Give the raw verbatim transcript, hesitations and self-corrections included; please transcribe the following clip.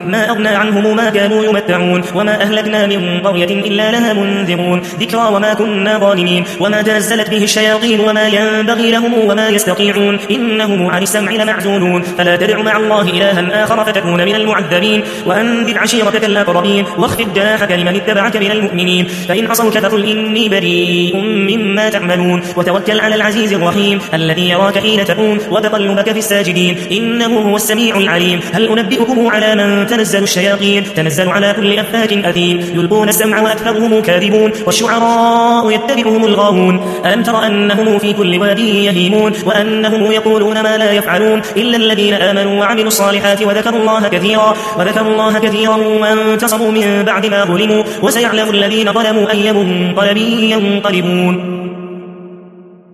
ما أغنى عنهم ما كانوا يمتعون وما أهلكنا من قرية إلا لها منذرون ذكرى وما كنا ظالمين وما تنزلت به الشياطين وما ينبغي لهم وما يستطيعون إنهم عن السمع لمعزولون فلا تدع مع الله إلها آخر فتكون من المعذبين وأنذر عشيرتك الأقربين واخفض جناحك لمن اتبعك من المؤمنين فإن عصوك فقل إني بريء مما تعملون وتوكل على العزيز الرحيم الذي يراك حين تقوم وتقلبك في الساجدين إنه هو السميع العليم هل أنبئكم على من تنزل الشياطين تنزل على كل أفاك أثيم يلقون السمع وأكثرهم كاذبون والشعراء يتبعهم الغاوون ألم تر أنهم في كل وادي يهيمون وأنهم يقولون ما لا يفعلون إلا الذين آمنوا وعملوا الصالحات وذكروا الله كثيرا وذكروا الله كثيرا وانتصروا من بعد ما ظلموا وسيعلم الذين ظلموا أي منقلب ينقلبون